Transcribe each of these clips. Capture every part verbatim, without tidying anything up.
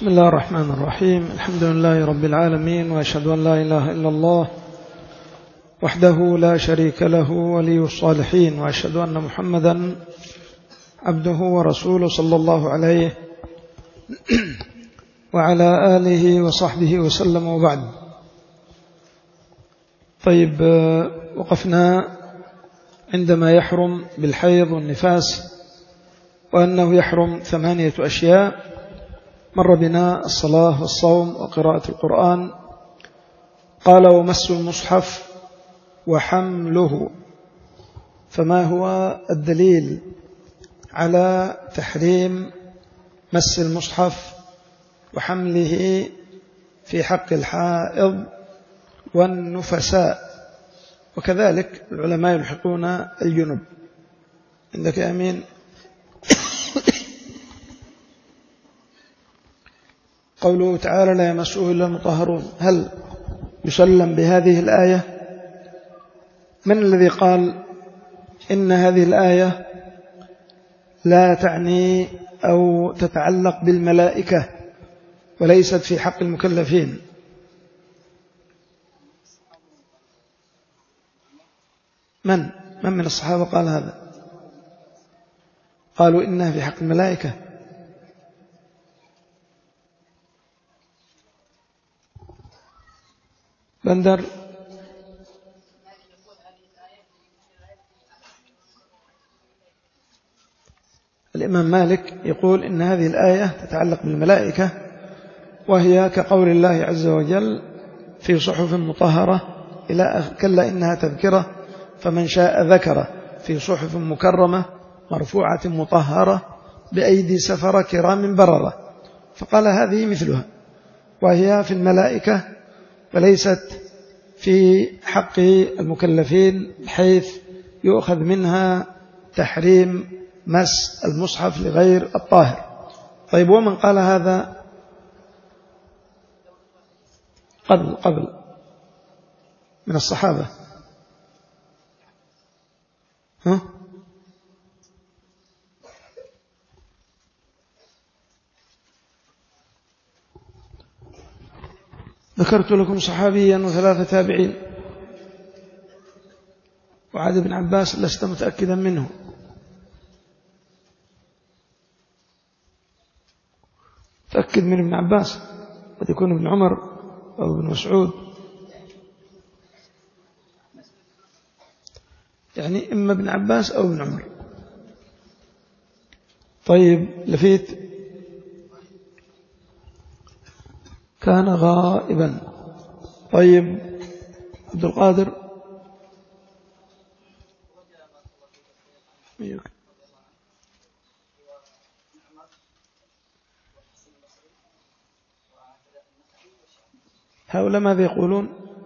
بسم الله الرحمن الرحيم. الحمد لله رب العالمين، وأشهد أن لا إله إلا الله وحده لا شريك له ولي الصالحين، وأشهد أن محمدا عبده ورسوله صلى الله عليه وعلى آله وصحبه وسلم، وبعد. طيب، وقفنا عندما يحرم بالحيض والنفاس، وأنه يحرم ثمانية أشياء. مر بنا الصلاة والصوم وقراءة القرآن. قال: ومس المصحف وحمله. فما هو الدليل على تحريم مس المصحف وحمله في حق الحائض والنفساء؟ وكذلك العلماء يلحقون الجنب. عندك يا أمين؟ قوله تعالى: لا يمسه إلا المطهرون، هل يسلم بهذه الآية؟ من الذي قال إن هذه الآية لا تعني أو تتعلق بالملائكة وليست في حق المكلفين؟ من من من الصحابة قال هذا؟ قالوا إنها في حق الملائكة. بندر؟ الإمام مالك يقول إن هذه الآية تتعلق بالملائكة، وهي كقول الله عز وجل: في صحف مطهرة إلى كلا إنها تذكرة فمن شاء ذكره، في صحف مكرمة مرفوعة مطهرة بأيدي سفرة كرام بررة. فقال هذه مثلها، وهي في الملائكة وليست في حق المكلفين، بحيث يؤخذ منها تحريم مس المصحف لغير الطاهر. طيب، ومن قال هذا قبل قبل من الصحابة؟ ها؟ ذكرت لكم صحابيا وثلاثة تابعين، وعاد بن عباس لست متأكدا منه. تأكد من ابن عباس، قد يكون ابن عمر أو ابن مسعود، يعني إما ابن عباس أو ابن عمر. طيب، لفيت كان غائبا. طيب، عبد القادر؟ هؤلاء ماذا يقولون؟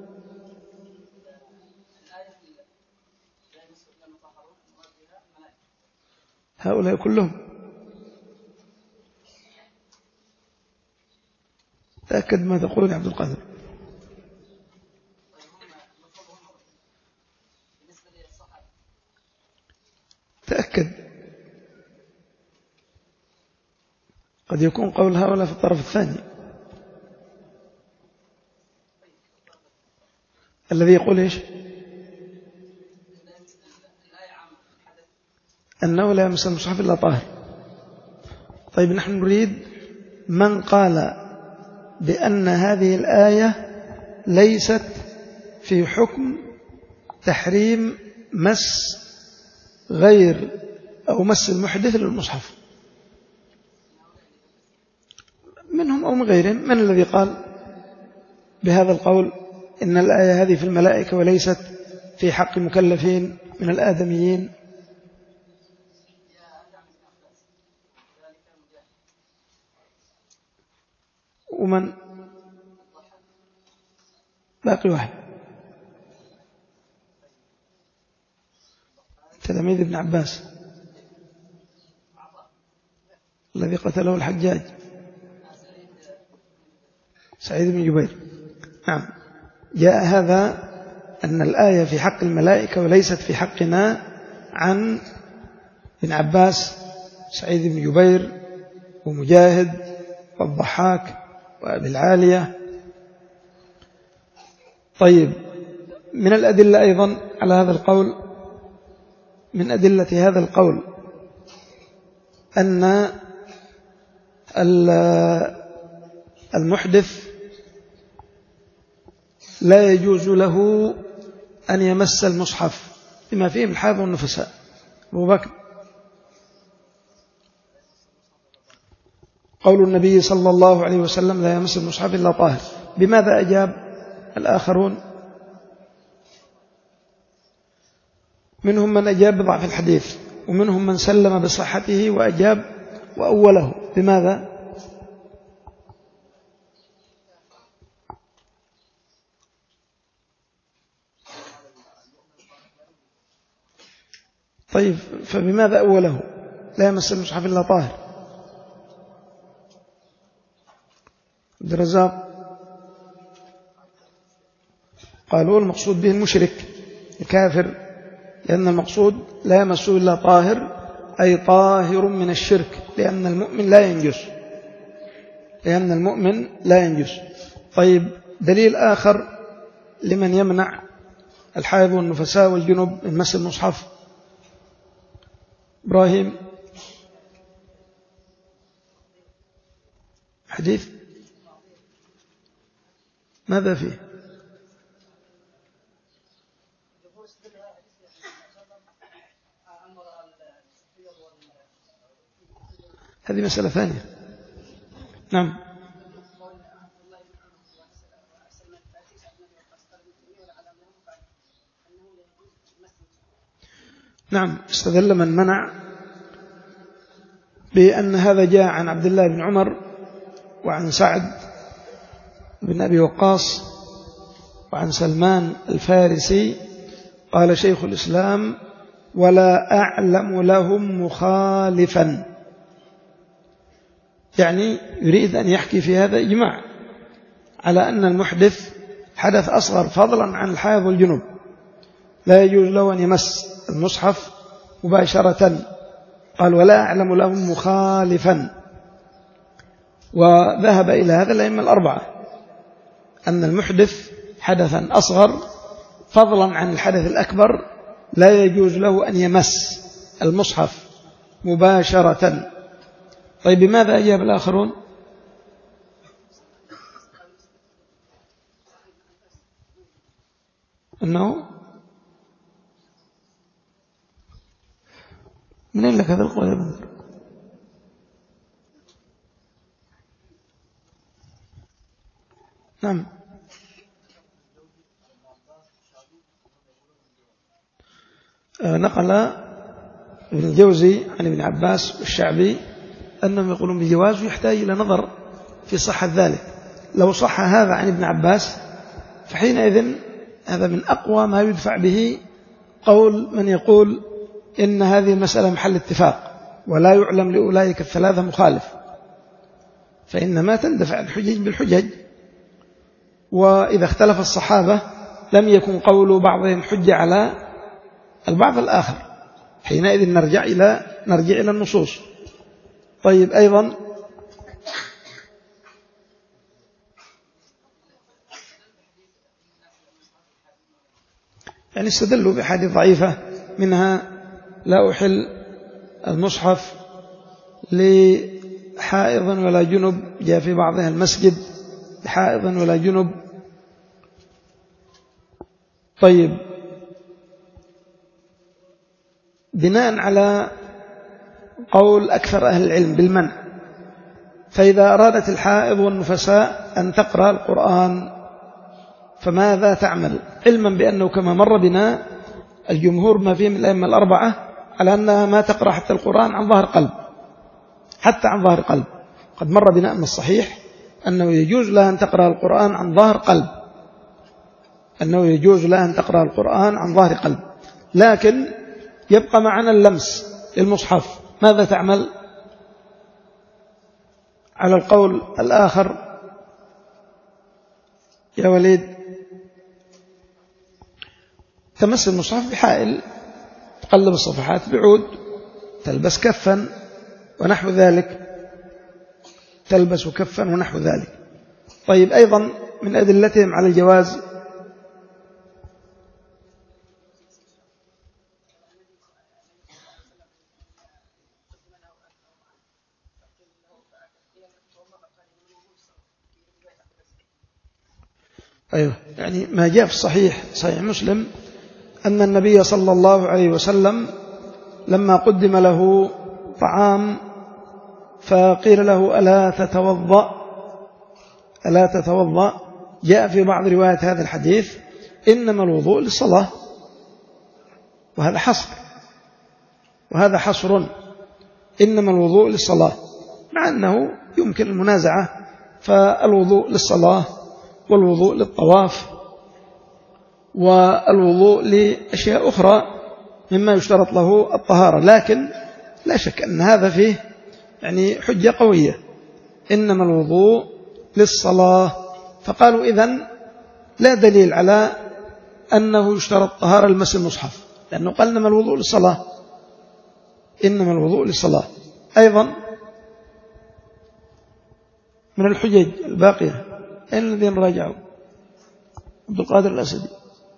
هؤلاء كلهم؟ تأكد ما تقول يا عبد القادر. تأكد، قد يكون قول هؤلاء في الطرف الثاني، الذي يقول إيش؟ أنه لا يمس المصحف إلا طاهر. طيب، نحن نريد من قال بأن هذه الآية ليست في حكم تحريم مس غير أو مس المحدث للمصحف، منهم أو من غيرهم. من الذي قال بهذا القول إن الآية هذه في الملائكة وليست في حق المكلفين من الآدميين؟ ومن باقي واحد؟ تلاميذ ابن عباس الذي قتله الحجاج، سعيد بن جبير. نعم، جاء هذا أن الآية في حق الملائكة وليست في حقنا عن ابن عباس، سعيد بن جبير، ومجاهد، والضحاك وأبي العالية. طيب، من الأدلة أيضا على هذا القول، من أدلة هذا القول أن المحدث لا يجوز له أن يمس المصحف بما فيه الحائض والنفساء. أبو بكر، قول النبي صلى الله عليه وسلم لا يمس المصحف إلا طاهر، بماذا أجاب الآخرون؟ منهم من أجاب بضعف الحديث، ومنهم من سلم بصحته وأجاب وأوله. بماذا؟ طيب، فبماذا أوله لا يمس المصحف إلا طاهر؟ عبد الرزاق، قالوا المقصود به المشرك الكافر، لأن المقصود لا يمسه إلا طاهر، أي طاهر من الشرك، لأن المؤمن لا ينجس، لأن المؤمن لا ينجس. طيب، دليل آخر لمن يمنع الحائض والنفساء والجنب من مس المصحف. إبراهيم، حديث ماذا فيه؟ هذه مسألة ثانية. نعم. نعم، استدل من منع بأن هذا جاء عن عبد الله بن عمر وعن سعد بن أبي وقاص وعن سلمان الفارسي. قال شيخ الإسلام ولا أعلم لهم مخالفا، يعني يريد أن يحكي في هذا إجماع على أن المحدث حدث أصغر فضلا عن الحائض والجنوب لا يجوز له أن يمس المصحف مباشرة. قال ولا أعلم لهم مخالفا. وذهب إلى هذا الأئمة الأربعة أن المحدث حدثا أصغر فضلا عن الحدث الأكبر لا يجوز له أن يمس المصحف مباشرة. طيب، بماذا أجاب الآخرون؟ أنه من لك هذا القول يا بندر؟ نعم. نقل ابن الجوزي عن ابن عباس والشعبي أنهم يقولون بجواز، ويحتاج إلى نظر في صحة ذلك. لو صح هذا عن ابن عباس فحينئذ هذا من أقوى ما يدفع به قول من يقول إن هذه المسألة محل اتفاق ولا يعلم لأولئك الثلاثة مخالف، فإنما تندفع الحجج بالحجج. وإذا اختلف الصحابة لم يكن قول بعضهم حجة على البعض الآخر، حينئذ نرجع إلى نرجع إلى النصوص. طيب، أيضا يعني استدلوا بحديث ضعيفة، منها لا أحل المصحف لحائض ولا جنب، جاء في بعضها المسجد لحائض ولا جنب. طيب، بناء على قول أكثر أهل العلم بالمنع، فإذا أرادت الحائض والنفساء أن تقرأ القرآن فماذا تعمل؟ علما بأنه كما مر بنا الجمهور ما فيه من الأئمة الأربعة على أنها ما تقرأ حتى القرآن عن ظهر قلب، حتى عن ظهر قلب. قد مر بنا أن الصحيح أنه يجوز لها أن تقرأ القرآن عن ظهر قلب، أنه يجوز لها أن تقرأ القرآن عن ظهر قلب، لكن يبقى معنا اللمس للمصحف، ماذا تعمل؟ على القول الآخر يا وليد، تمس المصحف بحائل، تقلب الصفحات بعود، تلبس كفا ونحو ذلك. تلبس كفا ونحو ذلك. طيب أيضا من أدلتهم على الجواز أيوه يعني ما جاء في الصحيح صحيح مسلم أن النبي صلى الله عليه وسلم لما قدم له طعام فقيل له ألا تتوضأ ألا تتوضأ جاء في بعض روايات هذا الحديث إنما الوضوء للصلاة، وهذا حصر وهذا حصر إنما الوضوء للصلاة، مع أنه يمكن المنازعة، فالوضوء للصلاة والوضوء للطواف والوضوء لأشياء أخرى مما يشترط له الطهارة، لكن لا شك أن هذا فيه يعني حجة قوية إنما الوضوء للصلاة. فقالوا إذن لا دليل على أنه يشترط طهارة المس المصحف، لأنه قال إنما الوضوء للصلاة إنما الوضوء للصلاة. أيضا من الحجج الباقية أين الذين راجعوا؟ عبد القادر الأسدي.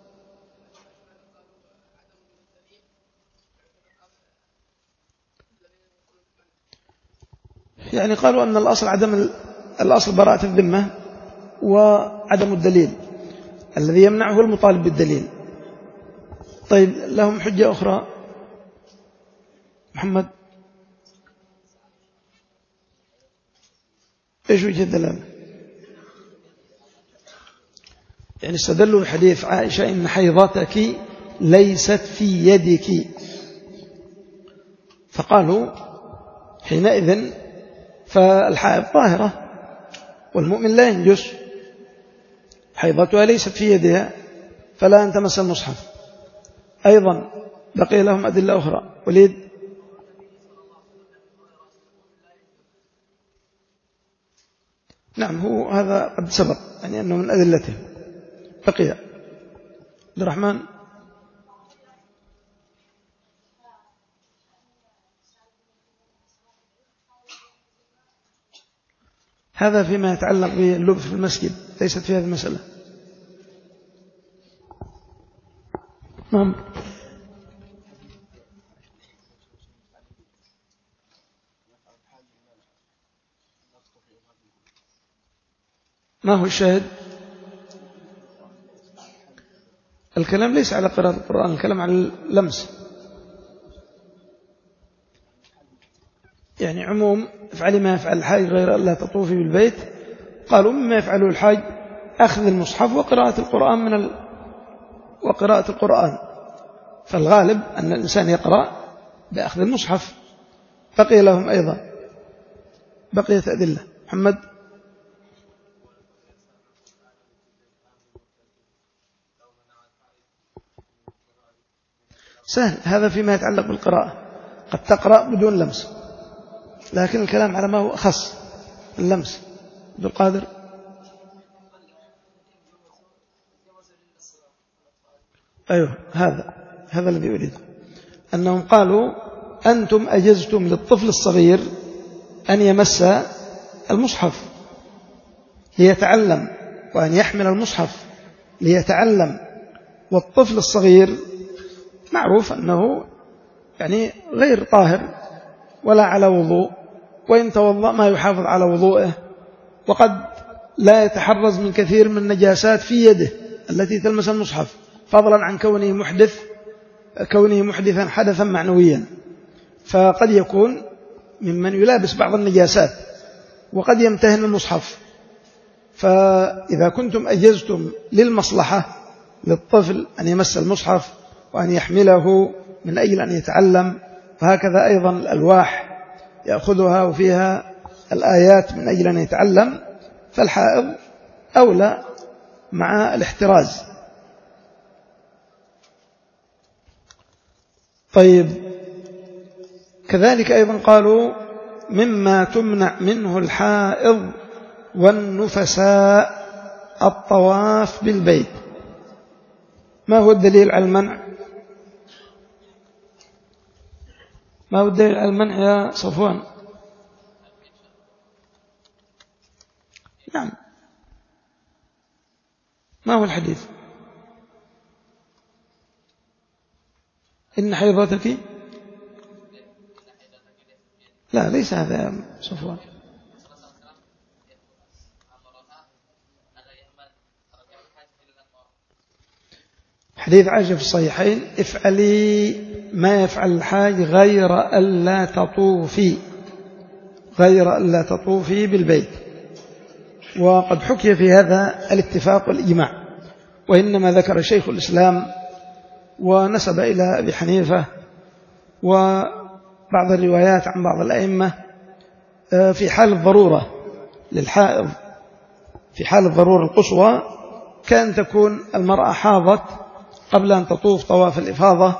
يعني قالوا أن الأصل عدم الأصل براءة الذمة وعدم الدليل، الذي يمنعه المطالب بالدليل. طيب لهم حجة أخرى محمد؟ إيش وجه الدلالة؟ يعني استدلوا بحديث عائشة إن حيضتك ليست في يدك، فقالوا حينئذ فالحائض طاهرة والمؤمن لا ينجس، حيضتها ليست في يدها فلا أن تمس المصحف. أيضا بقي لهم أدلة أخرى. وليد. نعم هو هذا قد سبق يعني أنه من أدلته. بقي عبد الرحمن. هذا فيما يتعلق باللبس في المسجد، ليست في هذه المسألة. نعم. ما هو الشاهد؟ الكلام ليس على قراءة القرآن، الكلام على اللمس، يعني عموم افعلي ما يفعل الحاج غير ألا تطوفي بالبيت. قالوا مما يفعله الحاج أخذ المصحف وقراءة القرآن من ال... وقراءة القرآن، فالغالب أن الإنسان يقرأ بأخذ المصحف. بقي لهم أيضا بقية أدلة. محمد. سهل، هذا فيما يتعلق بالقراءة، قد تقرأ بدون لمس، لكن الكلام على ما هو أخص اللمس. عبد القادر. أيوه هذا هذا الذي أريد، أنهم قالوا أنتم أجزتم للطفل الصغير أن يمس المصحف ليتعلم، وأن يحمل المصحف ليتعلم، والطفل الصغير معروف أنه يعني غير طاهر ولا على وضوء، وإن توضأ ما يحافظ على وضوءه، وقد لا يتحرز من كثير من النجاسات في يده التي تلمس المصحف، فضلا عن كونه محدث كونه محدثا حدثا معنويا، فقد يكون ممن يلابس بعض النجاسات وقد يمتهن المصحف. فإذا كنتم أجزتم للمصلحة للطفل أن يمس المصحف وأن يحمله من أجل أن يتعلم، وهكذا أيضا الألواح يأخذها وفيها الآيات من أجل أن يتعلم، فالحائض أولى مع الاحتراز. طيب كذلك أيضا قالوا مما تمنع منه الحائض والنفساء الطواف بالبيت. ما هو الدليل على المنع؟ ما هو الدليل على المنع يا صفوان؟ نعم. ما هو الحديث؟ إن حيضتك، لا ليس هذا يا صفوان. حديث عائشة في الصحيحين: افعلي ما يفعل الحاج غير ألا تطوفي، غير ألا تطوفي بالبيت. وقد حكي في هذا الاتفاق والإجماع، وإنما ذكر شيخ الإسلام ونسب إلى أبي حنيفة وبعض الروايات عن بعض الأئمة في حال الضرورة للحائض، في حال الضرورة القصوى كان تكون المرأة حاضت قبل أن تطوف طواف الإفاضة،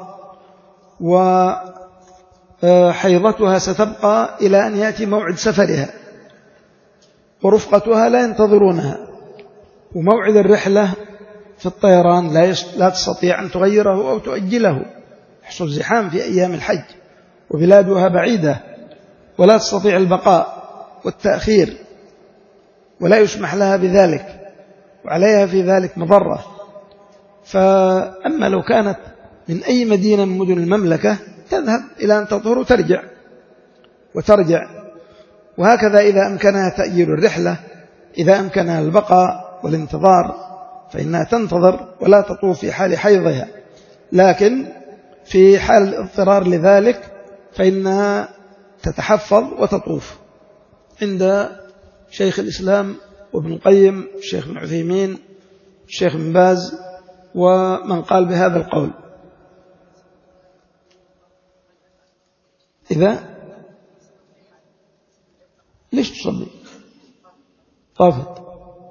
وحيضتها ستبقى إلى أن يأتي موعد سفرها، ورفقتها لا ينتظرونها، وموعد الرحلة في الطيران لا لا تستطيع أن تغيره أو تؤجله، يحصل زحام في أيام الحج وبلادها بعيدة ولا تستطيع البقاء والتأخير، ولا يسمح لها بذلك، وعليها في ذلك مضرة. فأما لو كانت من أي مدينة من مدن المملكة تذهب إلى أن تطهر وترجع وترجع وهكذا إذا أمكنها تأجيل الرحلة، إذا أمكنها البقاء والانتظار فإنها تنتظر ولا تطوف في حال حيضها. لكن في حال الاضطرار لذلك فإنها تتحفظ وتطوف عند شيخ الإسلام وابن القيم، الشيخ بن عثيمين، الشيخ بن باز، ومن قال بهذا القول. إذا ليش تصلي؟ طافت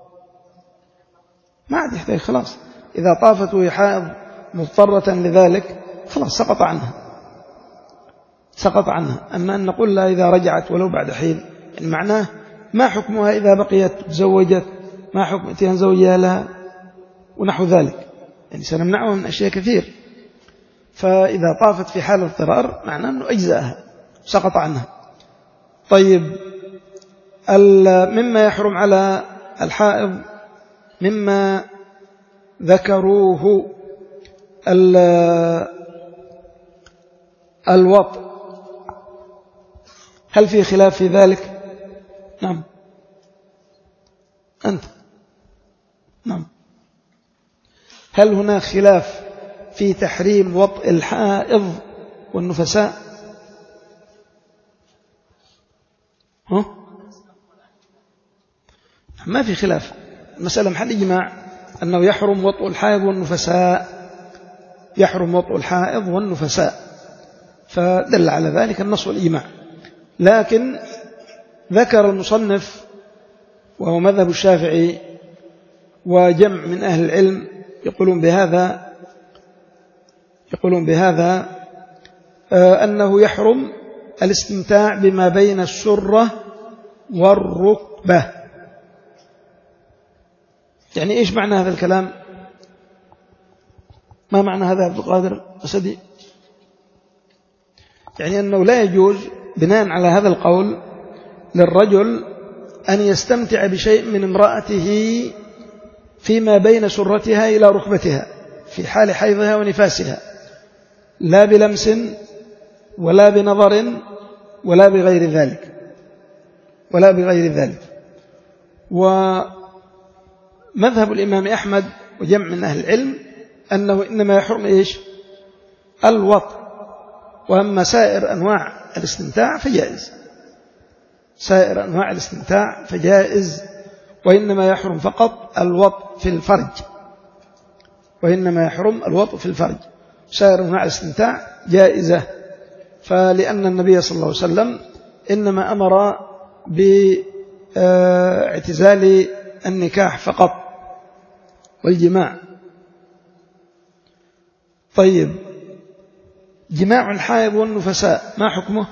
ما عاد يحتاج، خلاص إذا طافت وهي حائض مضطرة لذلك خلاص سقط عنها، سقط عنها. أما أن نقول لها إذا رجعت ولو بعد حين، يعني معناه ما حكمها إذا بقيت تزوجت، ما حكم اتيان زوجها لها ونحو ذلك، يعني سنمنعها من أشياء كثير. فإذا طافت في حال اضطرار معناه أنه أجزاءها سقط عنها. طيب، مما يحرم على الحائض مما ذكروه الوطء، هل في خلاف في ذلك؟ نعم أنت نعم. هل هناك خلاف في تحريم وطء الحائض والنفساء؟ ها؟ ما في خلاف، المسألة محل إجماع أنه يحرم وطء الحائض والنفساء، يحرم وطء الحائض والنفساء، فدل على ذلك النص والإجماع. لكن ذكر المصنف وهو مذهب الشافعي وجمع من أهل العلم يقولون بهذا، يقولون بهذا أنه يحرم الاستمتاع بما بين السرة والركبة. يعني إيش معنى هذا الكلام؟ ما معنى هذا عبد القادر أسدي؟ يعني أنه لا يجوز بناء على هذا القول للرجل أن يستمتع بشيء من امرأته فيما بين سرتها إلى ركبتها في حال حيضها ونفاسها، لا بلمس ولا بنظر ولا بغير ذلك، ولا بغير ذلك. ومذهب الإمام أحمد وجمع من أهل العلم أنه إنما يحرم إيش؟ الوطء، وأما سائر أنواع الاستمتاع فجائز، سائر أنواع الاستمتاع فجائز، وإنما يحرم فقط الوطء في الفرج، وإنما يحرم الوطء في الفرج، سائر أنواع الاستمتاع جائزة. فلأن النبي صلى الله عليه وسلم إنما أمر باعتزال النكاح فقط والجماع. طيب، جماع الحائض والنفساء ما حكمه؟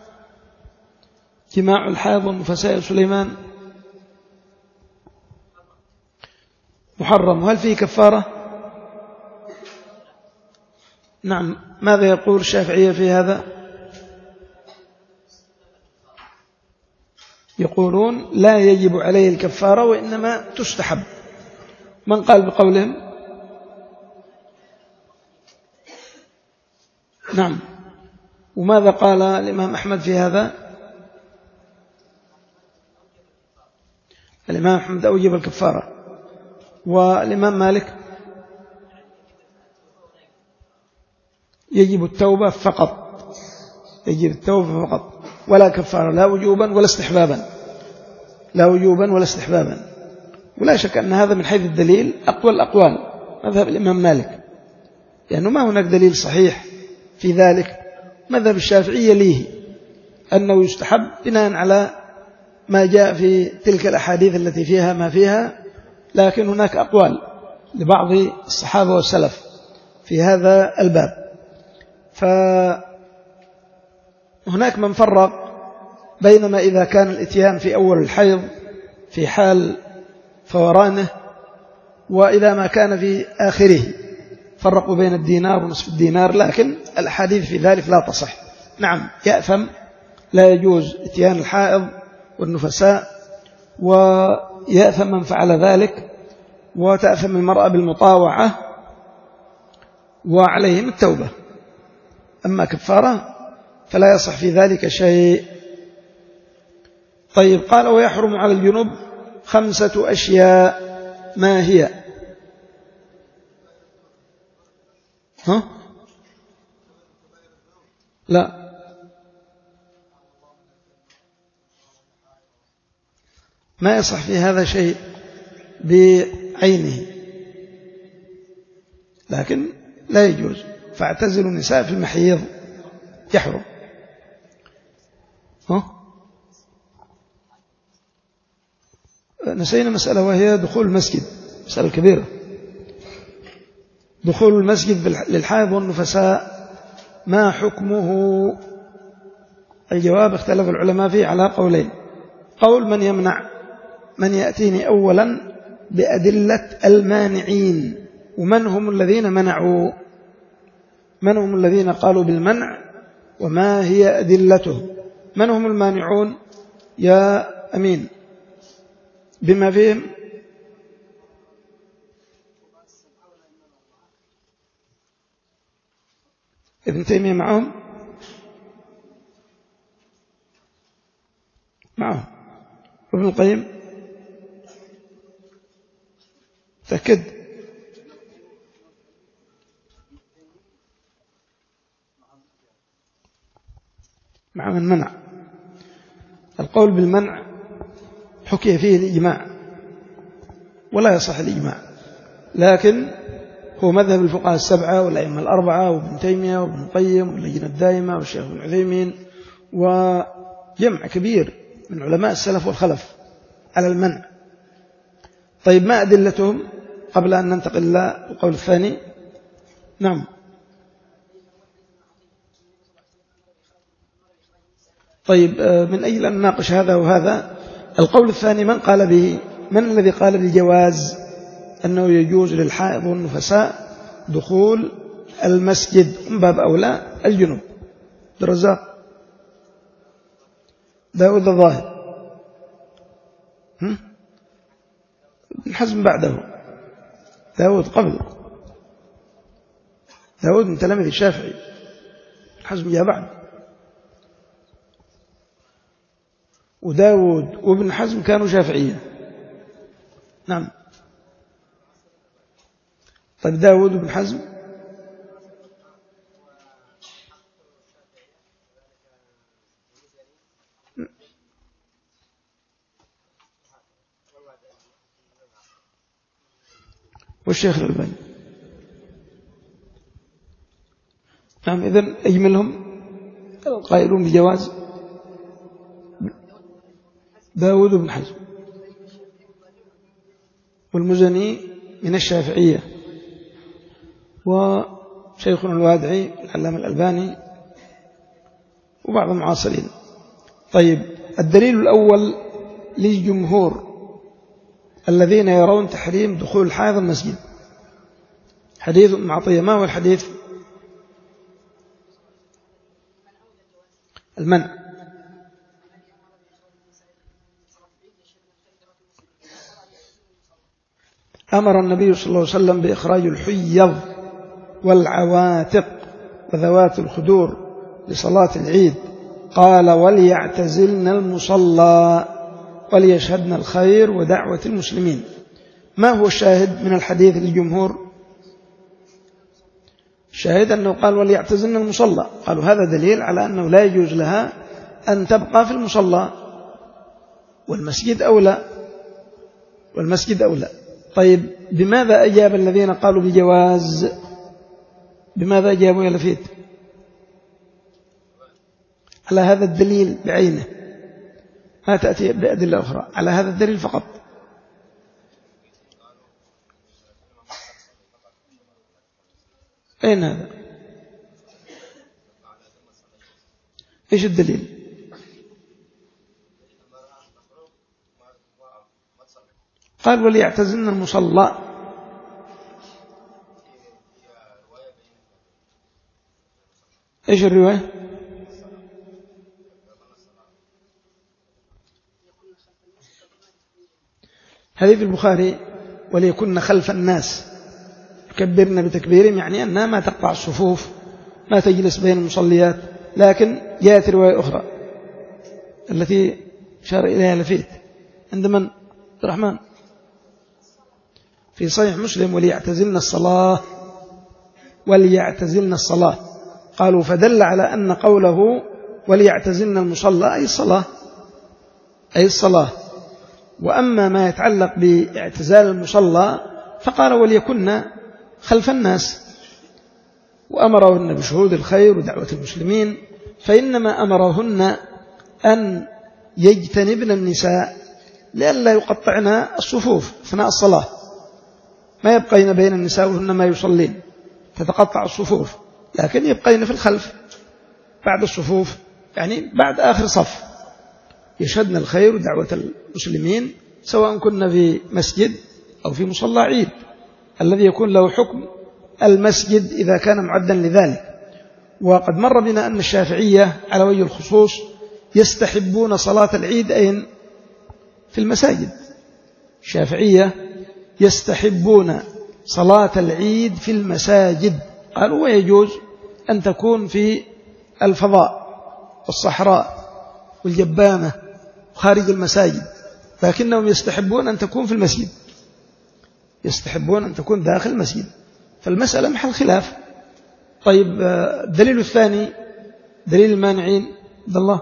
جماع الحائض والنفساء سليمان محرم، وهل فيه كفارة؟ نعم. ماذا يقول الشافعية في هذا؟ يقولون لا يجب عليه الكفارة وإنما تستحب. من قال بقولهم؟ نعم. وماذا قال الإمام أحمد في هذا؟ الإمام أحمد أوجب الكفارة. والإمام مالك يجب التوبة فقط، يجب التوبة فقط ولا كفارة، لا وجوبا ولا استحبابا، لا وجوبا ولا استحبابا. ولا شك أن هذا من حيث الدليل أقوى الأقوال مذهب الإمام مالك، لأنه ما هناك دليل صحيح في ذلك. مذهب الشافعية ليه أنه يستحب بناء على ما جاء في تلك الأحاديث التي فيها ما فيها، لكن هناك أقوال لبعض الصحابة والسلف في هذا الباب. فهناك من فرق بينما إذا كان الإتيان في أول الحيض في حال فورانه، وإذا ما كان في آخره، فرقوا بين الدينار ونصف الدينار، لكن الأحاديث في ذلك لا تصح. نعم يأثم، لا يجوز إتيان الحائض والنفساء، ويأثم من فعل ذلك، وتأثم المرأة بالمطاوعة، وعليهم التوبة. أما كفارة فلا يصح في ذلك شيء. طيب، قال ويحرم على الجنوب خمسة أشياء، ما هي؟ ها؟ لا، ما يصح في هذا شيء بعينه، لكن لا يجوز. فاعتزلوا النساء في المحيض، يحرم. ها؟ نسينا مسألة وهي دخول المسجد، مسألة كبيرة. دخول المسجد للحائض والنفساء ما حكمه؟ الجواب اختلف العلماء فيه على قولين. قول من يمنع، من يأتيني أولا بأدلة المانعين، ومن هم الذين منعوا؟ من هم الذين قالوا بالمنع وما هي أدلته؟ من هم المانعون يا أمين بما فيهم؟ ابن تيمية معهم؟ معهم. وابن القيم؟ تأكد. مع من منع. القول بالمنع حكي فيه الإجماع، ولا يصح الإجماع، لكن هو مذهب الفقهاء السبعة والأئمة الأربعة وابن تيمية وابن القيم واللجنة الدائمة والشيخ ابن عثيمين وجمع كبير من علماء السلف والخلف على المنع. طيب، ما أدلتهم قبل أن ننتقل إلى القول الثاني؟ نعم. طيب، من أجل أن نناقش هذا وهذا، القول الثاني من قال به؟ من الذي قال بالجواز، أنه يجوز للحائض والنفساء دخول المسجد من باب أولى الجنوب؟ عبد الرزاق، داود الظاهر، ابن حزم بعده، داود قبل، داود من تلاميذ الشافعي، ابن حزم جاء بعد. وداود وابن حزم كانوا شافعية. نعم. طيب، داود وابن حزم والشيخ الألباني. نعم. إذن أجملهم القائلون بجواز داود بن حزم، والمزني من الشافعية، وشيخنا الوادعي العلامة الألباني، وبعض المعاصرين. طيب، الدليل الأول للجمهور الذين يرون تحريم دخول الحائض المسجد حديث ابن عطية. ما هو الحديث؟ المنع. أمر النبي صلى الله عليه وسلم بإخراج الحيض والعواتق وذوات الخدور لصلاة العيد. قال وليعتزلن المصلى وليشهدن الخير ودعوة المسلمين. ما هو الشاهد من الحديث للجمهور؟ الشاهد أنه قال وليعتزلن المصلى، قالوا هذا دليل على أنه لا يجوز لها أن تبقى في المصلى، والمسجد أولى والمسجد أولى. طيب بماذا أجاب الذين قالوا بجواز؟ بماذا أجابوا يا لفيت؟ على هذا الدليل بعينه، ما تأتي بأدلة أخرى، على هذا الدليل فقط. أين هذا؟ إيش الدليل؟ قال وليعتزلن المصلى. إيش الرواية؟ هذه في البخاري وليكن خلف الناس يكبرن بتكبيرهم، يعني أنها ما تقطع الصفوف، ما تجلس بين المصليات. لكن جاءت رواية أخرى التي شار إليها لفيت عند من؟ الرحمن في صحيح مسلم وليعتزلن الصلاة وليعتزلن الصلاة. قالوا فدل على أن قوله وليعتزلن المصلى أي الصلاة أي الصلاة. وأما ما يتعلق باعتزال المصلى فقال وليكن خلف الناس، وأمرهن بشهود الخير ودعوة المسلمين، فإنما أمرهن أن يجتنبن النساء لئلا يقطعن الصفوف أثناء الصلاة، ما يبقين بين النساء وهن ما يصلين تتقطع الصفوف، لكن يبقين في الخلف بعد الصفوف، يعني بعد آخر صف، يشهدن الخير ودعوة المسلمين، سواء كنا في مسجد أو في مصلى عيد الذي يكون له حكم المسجد إذا كان معدا لذلك. وقد مر بنا أن الشافعية على وجه الخصوص يستحبون صلاة العيد أين؟ في المساجد. الشافعية يستحبون صلاة العيد في المساجد، قالوا ويجوز أن تكون في الفضاء والصحراء والجبانة خارج المساجد، لكنهم يستحبون أن تكون في المسجد، يستحبون أن تكون داخل المسجد، فالمسألة محل خلاف. طيب الدليل الثاني دليل المانعين عبد الله.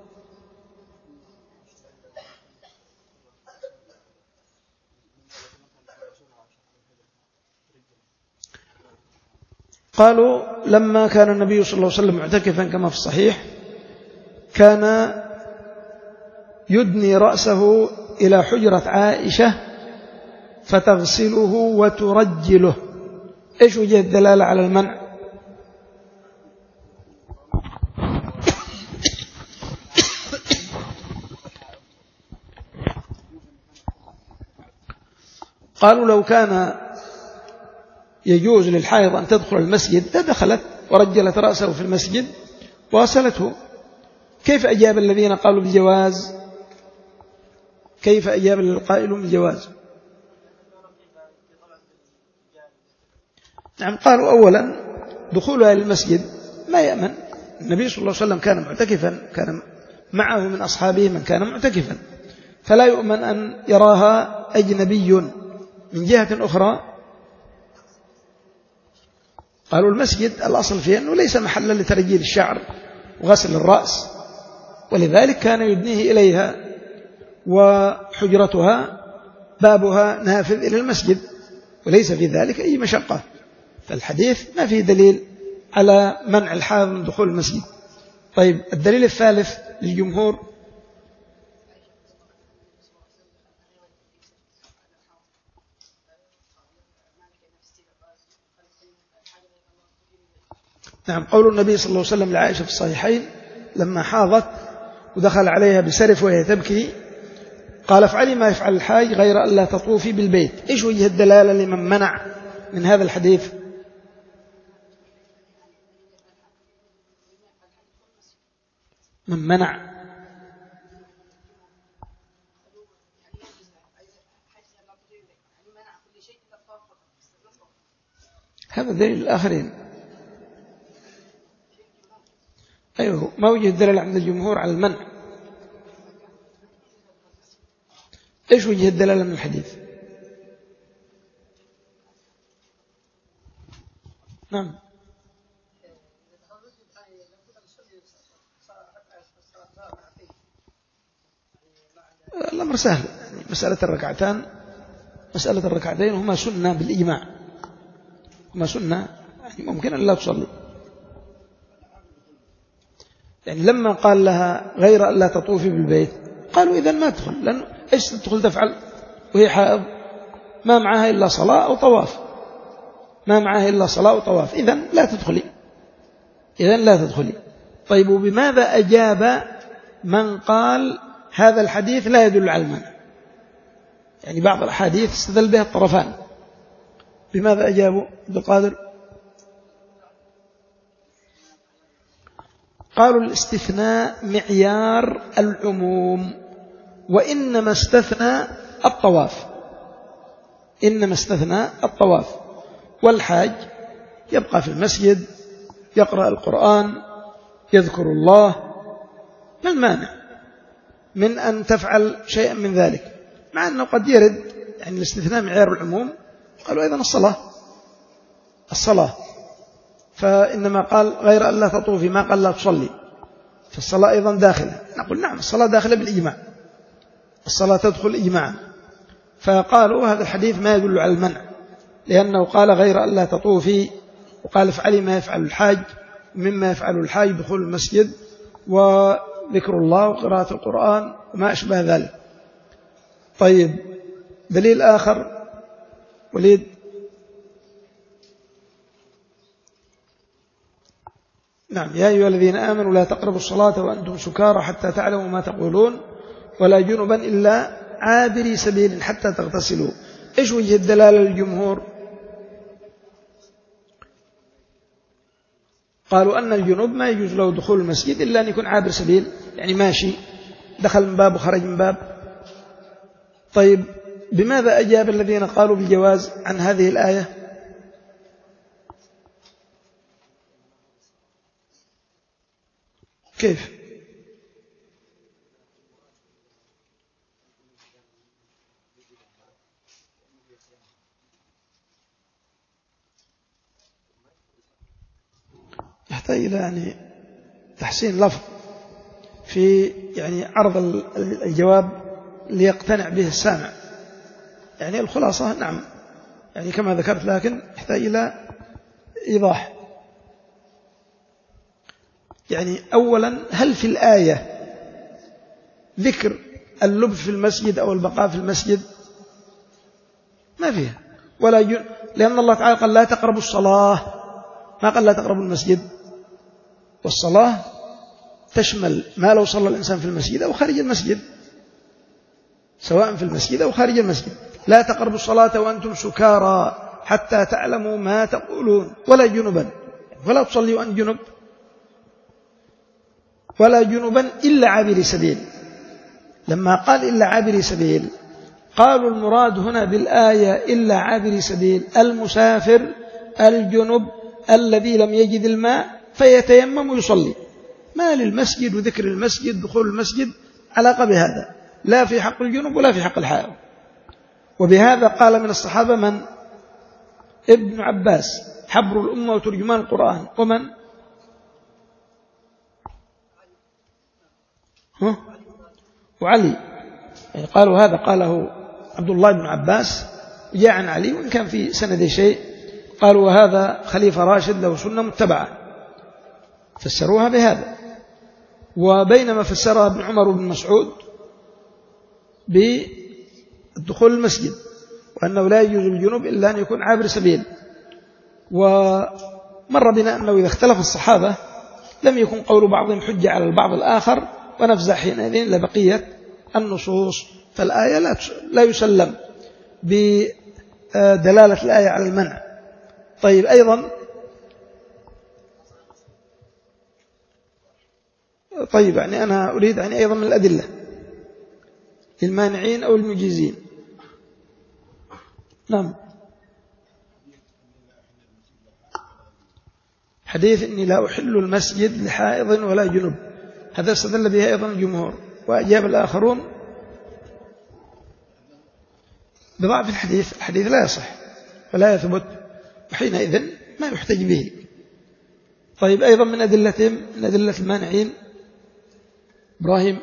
قالوا لما كان النبي صلى الله عليه وسلم معتكفا كما في الصحيح كان يدني رأسه إلى حجرة عائشة فتغسله وترجله. إيش وجه الدلالة على المنع؟ قالوا لو كان يجوز للحائض أن تدخل المسجد لدخلت ورجلت رأسه في المسجد وغسلته. كيف أجاب الذين قالوا بالجواز؟ كيف أجاب القائلون بالجواز؟ نعم، قالوا أولا دخولها للمسجد ما يأمن، النبي صلى الله عليه وسلم كان معتكفا، كان معه من أصحابه من كان معتكفا، فلا يؤمن أن يراها أجنبي. من جهة أخرى قالوا المسجد الأصل فيه أنه ليس محلا لترجيل الشعر وغسل الرأس، ولذلك كان يدنيه إليها، وحجرتها بابها نافذ إلى المسجد وليس في ذلك أي مشقة، فالحديث ما فيه دليل على منع الحائض من دخول المسجد. طيب الدليل الثالث للجمهور نعم قول النبي صلى الله عليه وسلم لعائشة في الصحيحين لما حاضت ودخل عليها بسرف وهي تبكي قال افعلي ما يفعل الحاج غير أن لا تطوفي بالبيت. إيش وجه الدلالة لمن منع من هذا الحديث؟ من منع هذا دليل الآخرين. أيوه، ما وجد دليل عند الجمهور على المنع. إيش وجه الدلالة من الحديث؟ نعم. الأمر سهل، مسألة الركعتان مسألة الركعتين هما سنة بالإجماع، هما سنة يعني ممكن أن لا تصلي. يعني لما قال لها غير أن لا تطوفي بالبيت قالوا إذن ما تدخل، لأنه إيش تدخل تفعل وهي حائض؟ ما معها إلا صلاة أو طواف، ما معها إلا صلاة أو طواف، إذن لا تدخلي، إذن لا تدخلي. طيب وبماذا أجاب من قال هذا الحديث لا يدل على المنع؟ يعني بعض الأحاديث استدل بها الطرفان، بماذا أجابوا عبد القادر؟ قالوا الاستثناء معيار العموم، وإنما استثنى الطواف، إنما استثنى الطواف، والحاج يبقى في المسجد يقرأ القرآن يذكر الله، ما المانع من أن تفعل شيئا من ذلك؟ مع أنه قد يرد يعني الاستثناء معيار العموم. قالوا أيضا الصلاة، الصلاة فإنما قال غير أن لا تطوفي، ما قال لا تصلي، فالصلاة أيضا داخلة. نقول نعم الصلاة داخلة بالإجماع، الصلاة تدخل إجماعا. فقالوا هذا الحديث ما يدل على المنع، لأنه قال غير أن لا تطوفي، وقال افعلي ما يفعل الحاج، مما يفعل الحاج دخول المسجد وذكر الله وقراءة القرآن وما أشبه ذلك. طيب دليل آخر وليد. نعم، يا أيها الذين آمنوا لا تقربوا الصلاة وأنتم سكارى حتى تعلموا ما تقولون ولا جنبا إلا عابري سبيل حتى تغتسلوا. إيش وجه الدلالة للجمهور؟ قالوا أن الجنوب ما يجوز له دخول المسجد إلا أن يكون عابر سبيل، يعني ماشي، دخل من باب وخرج من باب. طيب بماذا أجاب الذين قالوا بالجواز عن هذه الآية؟ كيف؟ يحتاج إلى يعني تحسين لفظ في يعني عرض الجواب ليقتنع به السامع. يعني الخلاصة نعم يعني كما ذكرت، لكن يحتاج إلى إيضاح. يعني أولا، هل في الآية ذكر اللبث في المسجد أو البقاء في المسجد؟ ما فيها ولا جن... لأن الله تعالى قال لا تقربوا الصلاة، ما قال لا تقربوا المسجد. والصلاة تشمل ما لو صلى الإنسان في المسجد أو خارج المسجد، سواء في المسجد أو خارج المسجد. لا تقربوا الصلاة وأنتم سكارى حتى تعلموا ما تقولون ولا جنبا، ولا تصلي وأنت جنب، ولا جنبا إلا عابري سبيل. لما قال إلا عابري سبيل قالوا المراد هنا بالآية إلا عابري سبيل المسافر الجنب الذي لم يجد الماء فيتيمم ويصلي. ما للمسجد وذكر المسجد دخول المسجد علاقة بهذا، لا في حق الجنب ولا في حق الحائض. وبهذا قال من الصحابة من؟ ابن عباس حبر الأمة وترجمان القرآن. ومن؟ ها؟ وعلي. يعني قالوا هذا قاله عبد الله بن عباس وجاء عن علي، وإن كان في سند شيء. قالوا وهذا خليفة راشد له سنة متبعة، فسروها بهذا. وبينما فسرها ابن عمر وابن مسعود بالدخول المسجد، وأنه لا يجوز الجنوب إلا أن يكون عابر سبيل. ومر بنا أنه إذا اختلف الصحابة لم يكن قول بعضهم حجة على البعض الآخر، ونفزع حينئذ لبقية النصوص. فالآية لا يسلم بدلالة الآية على المنع. طيب أيضا طيب يعني أنا أريد يعني أيضا من الأدلة للمانعين أو المجيزين. نعم. حديث إني لا أحل المسجد لحائض ولا جنب، هذا استدل به أيضا الجمهور، وأجاب الآخرون بضعف الحديث، الحديث لا يصح ولا يثبت، وحينئذ ما يحتج به. طيب أيضا من أدلتهم، من أدلة المانعين إبراهيم،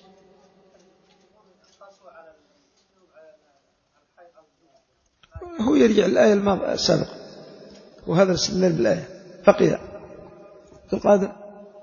هو يرجع الآية السابقة، وهذا الاستدلال بالآية. بقي القادر.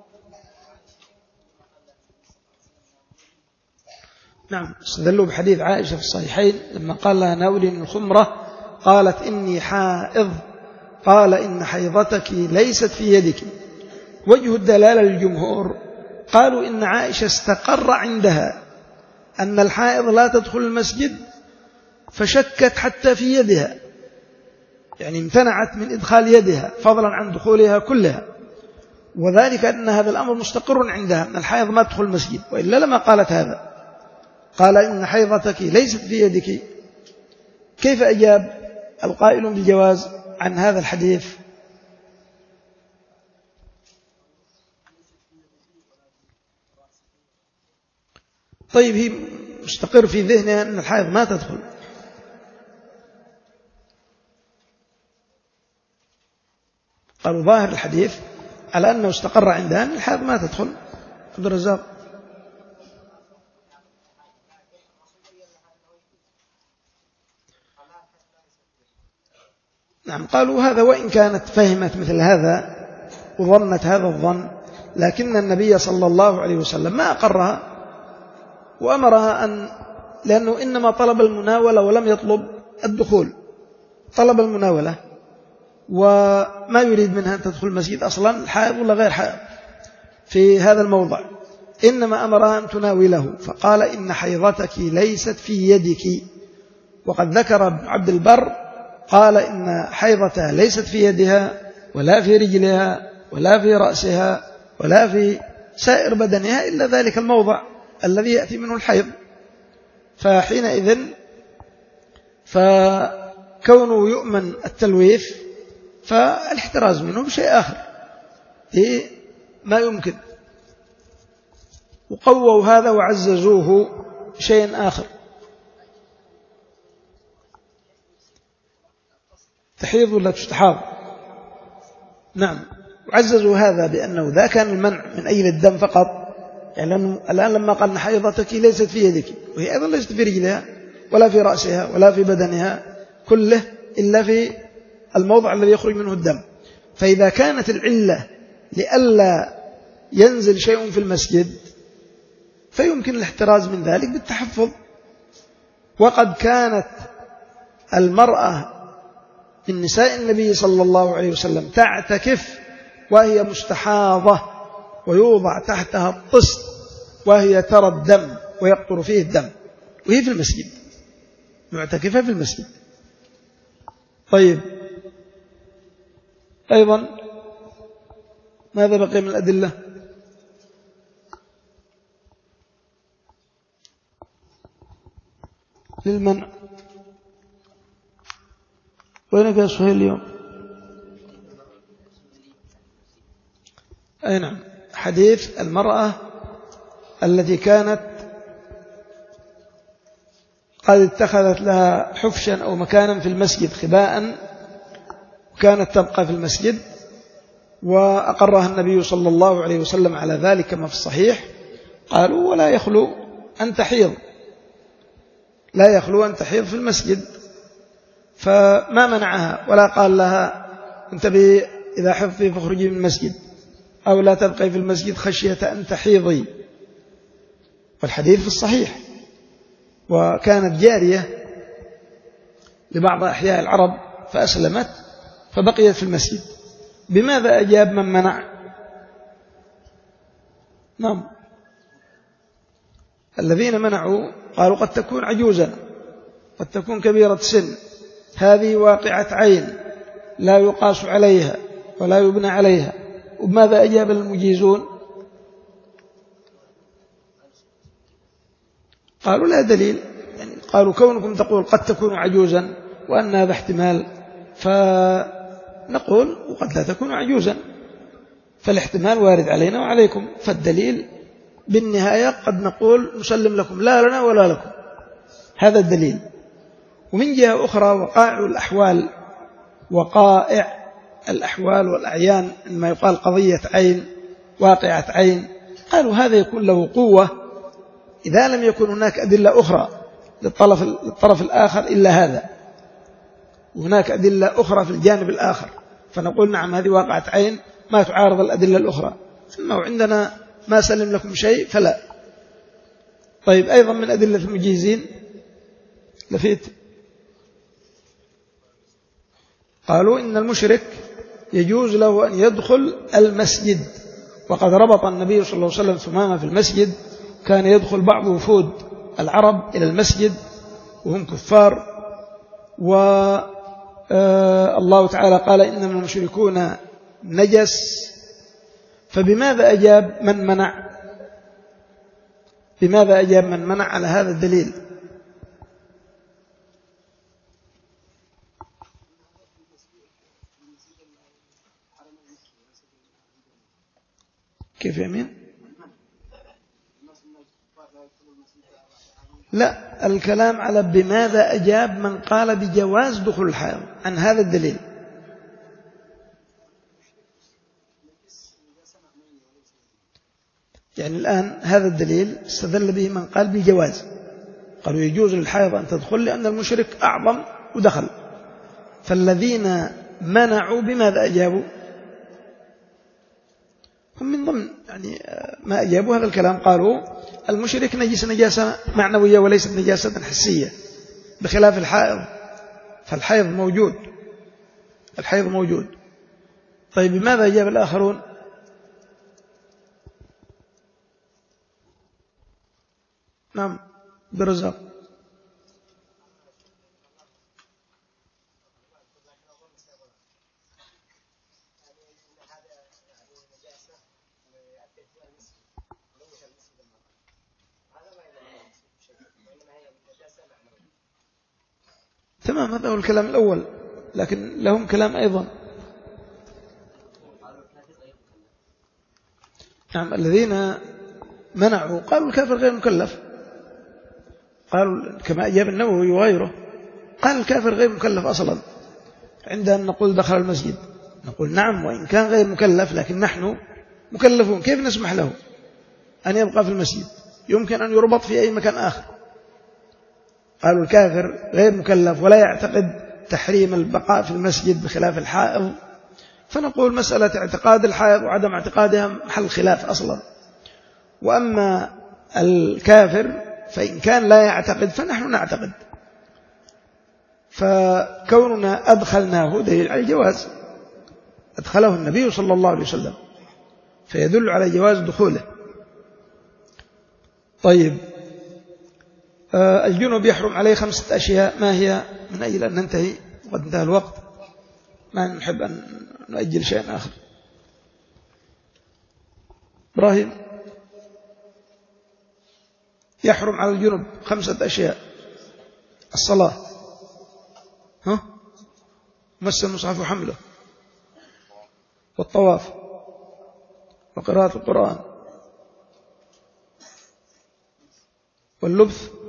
نعم، استدلوا بحديث عائشة في الصحيحين لما قال لها ناولني الخمرة قالت إني حائض، قال إن حيضتك ليست في يدك. وجه الدلالة للجمهور قالوا إن عائشة استقر عندها أن الحائض لا تدخل المسجد فشكت حتى في يدها، يعني امتنعت من إدخال يدها فضلا عن دخولها كلها، وذلك أن هذا الأمر مستقر عندها أن الحائض ما تدخل المسجد، وإلا لما قالت هذا. قال إن حيضتك ليست في يدك. كيف أجاب القائل بالجواز عن هذا الحديث؟ طيب هي مستقر في ذهنها أن الحائض ما تدخل، قالوا ظاهر الحديث على أنه استقر عندها أن الحائض ما تدخل. عبد الرزاق. نعم، قالوا هذا وإن كانت فهمت مثل هذا وظنت هذا الظن، لكن النبي صلى الله عليه وسلم ما أقرها وأمرها أن، لأنه إنما طلب المناولة ولم يطلب الدخول، طلب المناولة وما يريد منها أن تدخل المسجد أصلا حائض ولا غير حائض في هذا الموضع، إنما أمرها أن تناوله، فقال إن حيضتك ليست في يدك. وقد ذكر عبد البر قال إن حيضتها ليست في يدها ولا في رجلها ولا في رأسها ولا في سائر بدنها إلا ذلك الموضع الذي يأتي منه الحيض. فحينئذ فكونه يؤمن التلويث فالاحتراز منه بشيء آخر، إيه ما يمكن. وقووا هذا وعززوه بشيء آخر، تحيض ولا تستحاض. نعم، وعززوا هذا بأنه ذا كان المنع من أجل الدم فقط، يعني الآن لما قال حيضتك ليست في يدك، وهي أيضا ليست في رجلها ولا في رأسها ولا في بدنها كله إلا في الموضع الذي يخرج منه الدم. فإذا كانت العلة لئلا ينزل شيء في المسجد فيمكن الاحتراز من ذلك بالتحفظ. وقد كانت المرأة من نساء النبي صلى الله عليه وسلم تعتكف وهي مستحاضة ويوضع تحتها الطست وهي ترى الدم ويقطر فيه الدم وهي في المسجد، معتكفة في المسجد. طيب أيضا ماذا بقي من الأدلة؟ للمنع. وينك يا سهيل اليوم؟ أي نعم، حديث المرأة التي كانت قد اتخذت لها حفشا أو مكانا في المسجد خباء وكانت تبقى في المسجد، وأقرها النبي صلى الله عليه وسلم على ذلك كما في الصحيح. قالوا ولا يخلو أن تحيض، لا يخلو أن تحيض في المسجد، فما منعها ولا قال لها انتبهي إذا حفظي فاخرجي من المسجد أو لا تبقي في المسجد خشية أن تحيضي. والحديث في الصحيح. وكانت جارية لبعض أحياء العرب فأسلمت فبقيت في المسجد. بماذا أجاب من منع؟ نعم، الذين منعوا قالوا قد تكون عجوزا، قد تكون كبيرة سن، هذه واقعة عين لا يقاس عليها ولا يبنى عليها. وبماذا أجاب المجيزون؟ قالوا لا دليل، يعني قالوا كونكم تقول قد تكون عجوزا وأن هذا احتمال، فنقول وقد لا تكون عجوزا، فالاحتمال وارد علينا وعليكم، فالدليل بالنهاية قد نقول نسلم لكم لا لنا ولا لكم، هذا الدليل. ومن جهة أخرى وقائع الأحوال وقائع الأحوال والأعيان، ما يقال قضية عين واقعة عين، قالوا هذا يكون له قوة إذا لم يكن هناك أدلة أخرى للطرف, للطرف الآخر إلا هذا، وهناك أدلة أخرى في الجانب الآخر، فنقول نعم هذه واقعة عين ما تعارض الأدلة الأخرى. أما عندنا ما سلم لكم شيء فلا. طيب أيضا من أدلة المجيزين لفيت، قالوا إن المشرك يجوز له أن يدخل المسجد، وقد ربط النبي صلى الله عليه وسلم ثمامة في المسجد، كان يدخل بعض وفود العرب إلى المسجد وهم كفار، والله تعالى قال إنما المشركون نجس، فبماذا أجاب من منع؟ بماذا أجاب من منع على هذا الدليل؟ كيف يمين؟ لا، الكلام على بماذا أجاب من قال بجواز دخول الحائض عن هذا الدليل. يعني الآن هذا الدليل استدل به من قال بجواز، قالوا يجوز للحائض أن تدخل لأن المشرك أعظم ودخل. فالذين منعوا بماذا أجابوا؟ هم من ضمن يعني ما أجابوا هذا الكلام، قالوا المشرك نجس نجاسة معنوية وليست نجاسة حسية، بخلاف الحائض، فالحيض موجود، الحيض موجود. طيب بماذا أجاب الآخرون؟ نعم برزاق. تمام، هذا هو الكلام الأول، لكن لهم كلام أيضا. نعم، الذين منعوا قالوا الكافر غير مكلف، قالوا كما أجاب النووي وغيره، قال الكافر غير مكلف أصلا. عند أن نقول دخل المسجد نقول نعم وإن كان غير مكلف لكن نحن مكلفون، كيف نسمح له أن يبقى في المسجد؟ يمكن أن يربط في أي مكان آخر. قالوا الكافر غير مكلف ولا يعتقد تحريم البقاء في المسجد بخلاف الحائض، فنقول مسألة اعتقاد الحائض وعدم اعتقادها محل خلاف أصلا. وأما الكافر فإن كان لا يعتقد فنحن نعتقد، فكوننا أدخلناه دليل على الجواز، أدخله النبي صلى الله عليه وسلم فيدل على جواز دخوله. طيب الجنوب يحرم عليه خمسة أشياء، ما هي؟ من أجل أن ننتهي وقد انتهى الوقت، ما نحب أن نؤجل شيء آخر. إبراهيم، يحرم على الجنوب خمسة أشياء: الصلاة، ها، مس المصحف وحمله، والطواف، وقراءة القرآن، واللبث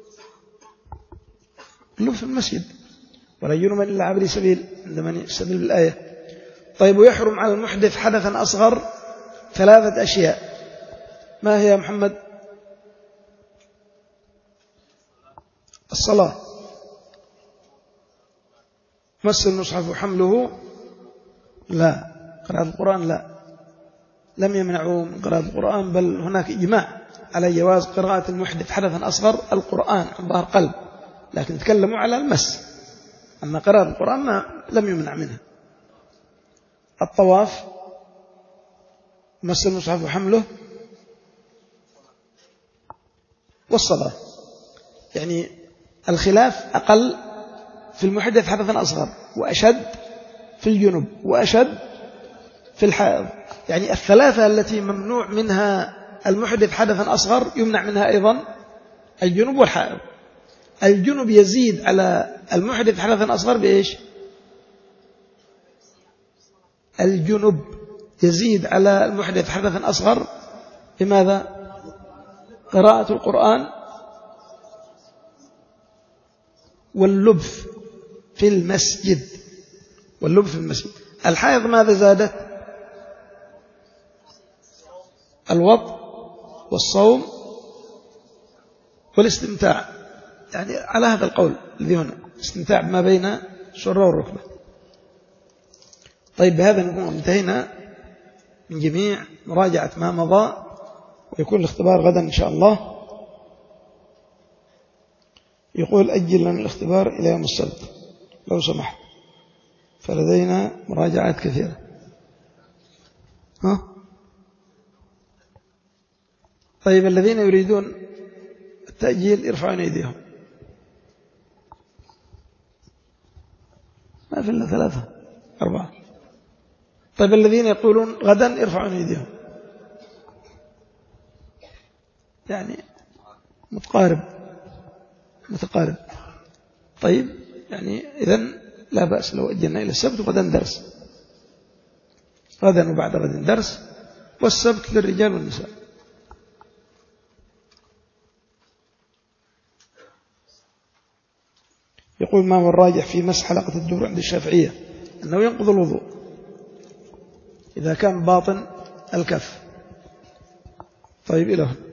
اللبث في المسجد، ولا جنبا إلا عابر سبيل عندما يستدل بالآية. طيب ويحرم على المحدث حدثا أصغر ثلاثة أشياء، ما هي يا محمد؟ الصلاة، مس المصحف وحمله لا، قراءة القرآن لا، لم يمنعوا من قراءة القرآن، بل هناك إجماع على جواز قراءة المحدث حدثا أصغر القرآن عن ظهر قلب، لكن تكلموا على المس، أما قراءة القرآن ما لم يمنع منها. الطواف، مس المصحف وحمله، والصلاة. يعني الخلاف أقل في المحدث حدثا أصغر، وأشد في الجنب، وأشد في الحائض. يعني الثلاثة التي ممنوع منها المحدث حدثا أصغر يمنع منها أيضا الجنب والحائض. الجنب يزيد على المحدث حدثا أصغر بإيش؟ الجنب يزيد على المحدث حدثا أصغر بماذا؟ قراءة القرآن واللبث في المسجد واللبث في المسجد. الحائض ماذا زادت؟ الوضع والصوم والاستمتاع، يعني على هذا القول الذي هنا استمتاع ما بين السرة والركبة. طيب بهذا نكون انتهينا من جميع مراجعة ما مضى، ويكون الاختبار غدا إن شاء الله. يقول أجل لنا الاختبار إلى يوم السبت لو سمحت، فلدينا مراجعات كثيرة. ها؟ طيب الذين يريدون التأجيل يرفعون أيديهم. ما في إلا ثلاثة أربعة. طيب الذين يقولون غدا يرفعون أيديهم. يعني متقارب متقارب. طيب يعني إذن لا بأس لو أجلنا إلى السبت وغدا درس، غدا وبعد غد درس، والسبت للرجال والنساء. يقول ما هو الراجح في مسح حلقة الدبر عند الشافعية؟ أنه ينقض الوضوء إذا كان باطن الكف. طيب إلى هنا.